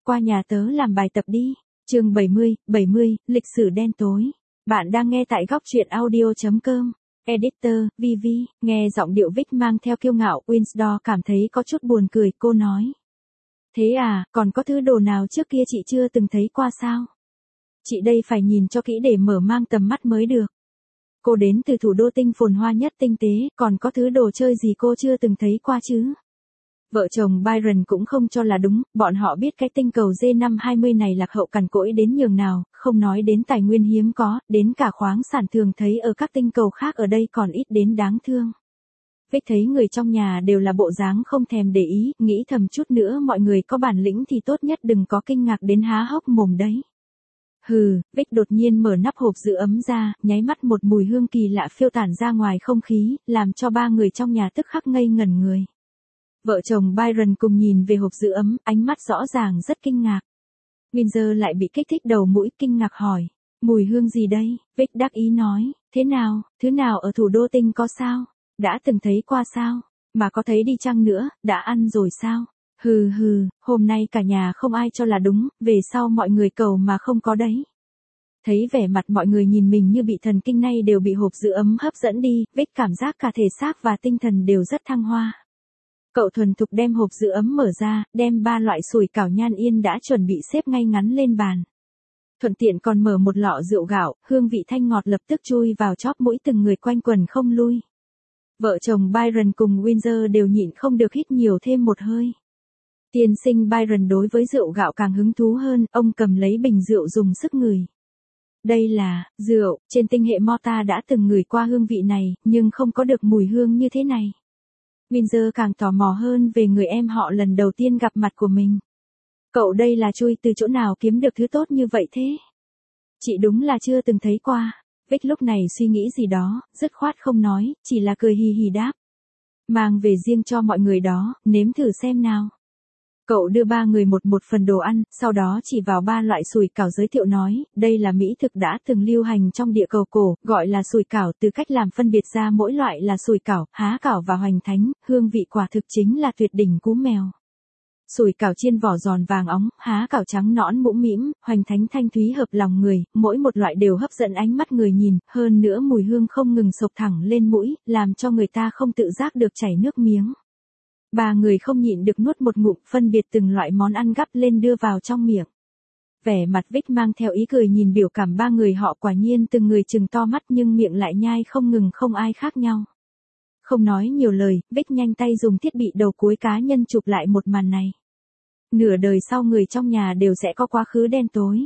qua nhà tớ làm bài tập đi. Chương 70, lịch sử đen tối. Bạn đang nghe tại góc truyện audio.com. Editor, VV, nghe giọng điệu Vic mang theo kiêu ngạo, Winsor cảm thấy có chút buồn cười, cô nói. Thế à, còn có thứ đồ nào trước kia chị chưa từng thấy qua sao? Chị đây phải nhìn cho kỹ để mở mang tầm mắt mới được. Cô đến từ thủ đô tinh phồn hoa nhất tinh tế, còn có thứ đồ chơi gì cô chưa từng thấy qua chứ? Vợ chồng Byron cũng không cho là đúng, bọn họ biết cái tinh cầu G520 này lạc hậu cằn cỗi đến nhường nào, không nói đến tài nguyên hiếm có, đến cả khoáng sản thường thấy ở các tinh cầu khác ở đây còn ít đến đáng thương. Vic thấy người trong nhà đều là bộ dáng không thèm để ý, nghĩ thầm chút nữa mọi người có bản lĩnh thì tốt nhất đừng có kinh ngạc đến há hốc mồm đấy. Hừ, Vic đột nhiên mở nắp hộp giữ ấm ra, nháy mắt một mùi hương kỳ lạ phiêu tản ra ngoài không khí, làm cho ba người trong nhà tức khắc ngây ngẩn người. Vợ chồng Byron cùng nhìn về hộp giữ ấm, ánh mắt rõ ràng rất kinh ngạc. Windsor lại bị kích thích đầu mũi kinh ngạc hỏi. Mùi hương gì đây? Vic đắc ý nói. Thế nào, thứ nào ở thủ đô tinh có sao? Đã từng thấy qua sao? Mà có thấy đi chăng nữa, đã ăn rồi sao? Hừ, hôm nay cả nhà không ai cho là đúng, về sau mọi người cầu mà không có đấy. Thấy vẻ mặt mọi người nhìn mình như bị thần kinh nay đều bị hộp giữ ấm hấp dẫn đi, Vic cảm giác cả thể xác và tinh thần đều rất thăng hoa. Cậu thuần thục đem hộp giữ ấm mở ra, đem 3 loại sủi cảo nhan yên đã chuẩn bị xếp ngay ngắn lên bàn. Thuận tiện còn mở một lọ rượu gạo, hương vị thanh ngọt lập tức chui vào chóp mũi từng người quanh quần không lui. Vợ chồng Byron cùng Windsor đều nhịn không được hít nhiều thêm một hơi. Tiên sinh Byron đối với rượu gạo càng hứng thú hơn, ông cầm lấy bình rượu dùng sức ngửi. Đây là rượu, trên tinh hệ Morta đã từng ngửi qua hương vị này, nhưng không có được mùi hương như thế này. Windsor càng tò mò hơn về người em họ lần đầu tiên gặp mặt của mình. Cậu đây là chui từ chỗ nào kiếm được thứ tốt như vậy thế? Chị đúng là chưa từng thấy qua. Vic lúc này suy nghĩ gì đó, dứt khoát không nói, chỉ là cười hì hì đáp. Mang về riêng cho mọi người đó, nếm thử xem nào. Cậu đưa 3 người một phần đồ ăn, sau đó chỉ vào 3 loại sủi cảo giới thiệu nói, đây là mỹ thực đã từng lưu hành trong địa cầu cổ, gọi là sủi cảo, từ cách làm phân biệt ra mỗi loại là sủi cảo, há cảo và hoành thánh, hương vị quả thực chính là tuyệt đỉnh cú mèo. Sủi cảo chiên vỏ giòn vàng óng, há cảo trắng nõn mũm mĩm, hoành thánh thanh thúy hợp lòng người, mỗi một loại đều hấp dẫn ánh mắt người nhìn, hơn nữa mùi hương không ngừng xộc thẳng lên mũi, làm cho người ta không tự giác được chảy nước miếng. 3 người không nhịn được nuốt một ngụm, phân biệt từng loại món ăn gắp lên đưa vào trong miệng. Vẻ mặt Vic mang theo ý cười nhìn biểu cảm 3 người họ, quả nhiên từng người trừng to mắt nhưng miệng lại nhai không ngừng, không ai khác nhau. Không nói nhiều lời, Vic nhanh tay dùng thiết bị đầu cuối cá nhân chụp lại một màn này. Nửa đời sau người trong nhà đều sẽ có quá khứ đen tối.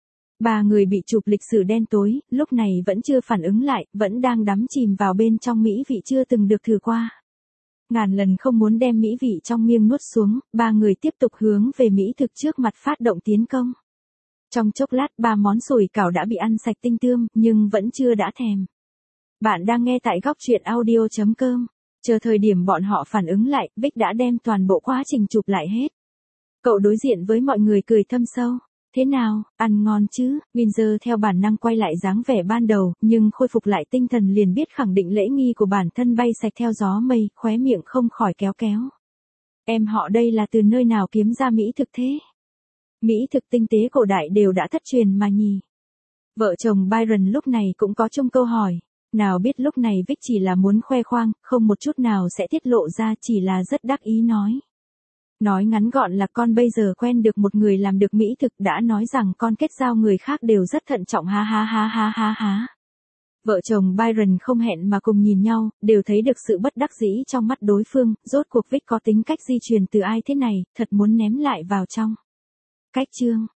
3 người bị chụp lịch sử đen tối, lúc này vẫn chưa phản ứng lại, vẫn đang đắm chìm vào bên trong mỹ vị chưa từng được thử qua. Ngàn lần không muốn đem mỹ vị trong miệng nuốt xuống, 3 người tiếp tục hướng về mỹ thực trước mặt phát động tiến công. Trong chốc lát 3 món sủi cảo đã bị ăn sạch tinh tươm, nhưng vẫn chưa đã thèm. Bạn đang nghe tại góc truyện audio.com. Chờ thời điểm bọn họ phản ứng lại, Vic đã đem toàn bộ quá trình chụp lại hết. Cậu đối diện với mọi người cười thâm sâu. Thế nào, ăn ngon chứ? Windsor theo bản năng quay lại dáng vẻ ban đầu, nhưng khôi phục lại tinh thần liền biết khẳng định lễ nghi của bản thân bay sạch theo gió mây, khóe miệng không khỏi kéo kéo. Em họ đây là từ nơi nào kiếm ra mỹ thực thế? Mỹ thực tinh tế cổ đại đều đã thất truyền mà nhỉ? Vợ chồng Byron lúc này cũng có chung câu hỏi. Nào biết lúc này Vic chỉ là muốn khoe khoang, không một chút nào sẽ tiết lộ ra, chỉ là rất đắc ý nói. Nói ngắn gọn là con bây giờ quen được một người làm được mỹ thực, đã nói rằng con kết giao người khác đều rất thận trọng, ha ha ha ha ha ha. Vợ chồng Byron không hẹn mà cùng nhìn nhau, đều thấy được sự bất đắc dĩ trong mắt đối phương, rốt cuộc Vic có tính cách di truyền từ ai thế này, thật muốn ném lại vào trong. Cách chương.